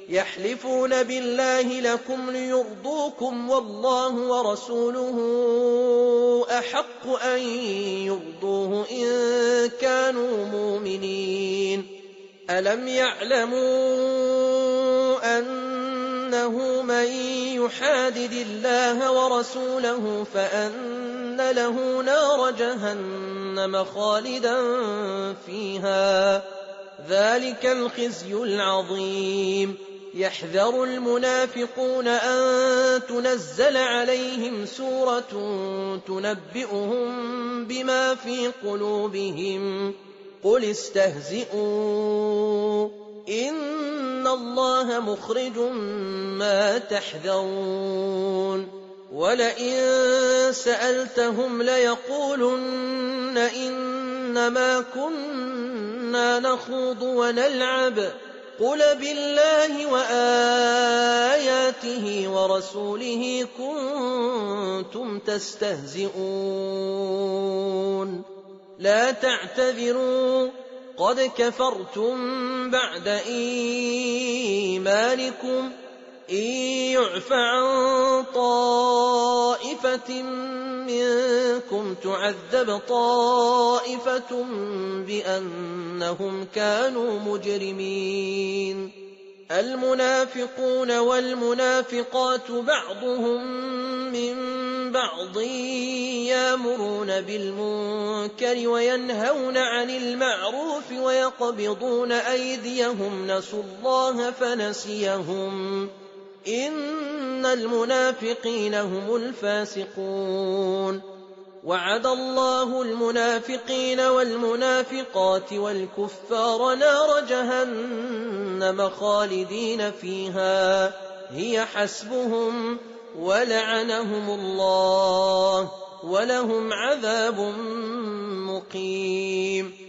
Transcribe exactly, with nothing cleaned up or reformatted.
يحلفون بالله لكم ليرضوكم والله ورسوله أحق أن يرضوه إن كانوا مؤمنين. ألم يعلموا أنه من يحادد الله ورسوله فأن له نار جهنم خالدا فيها، ذلك الخزي العظيم. يحذر المنافقون أن تنزل عليهم سورة تنبئهم بما في قلوبهم، قل استهزئوا إن الله مخرج ما تحذرون. ولئن سألتهم ليقولن إنما كنا نخوض ونلعب، قل بالله وآياته ورسوله كنتم تستهزئون. لا تعتذروا قد كفرتم بعد إيمانكم، إن يعف عن طائفة منكم تعذب طائفة بأنهم كانوا مجرمين. المنافقون والمنافقات بعضهم من بعض يأمرون بالمنكر وينهون عن المعروف ويقبضون أيديهم، نسوا الله فنسيهم، إن المنافقين هم الفاسقون. وعد الله المنافقين والمنافقات والكفار نار جهنم خالدين فيها هي حسبهم ولعنهم الله ولهم عذاب مقيم.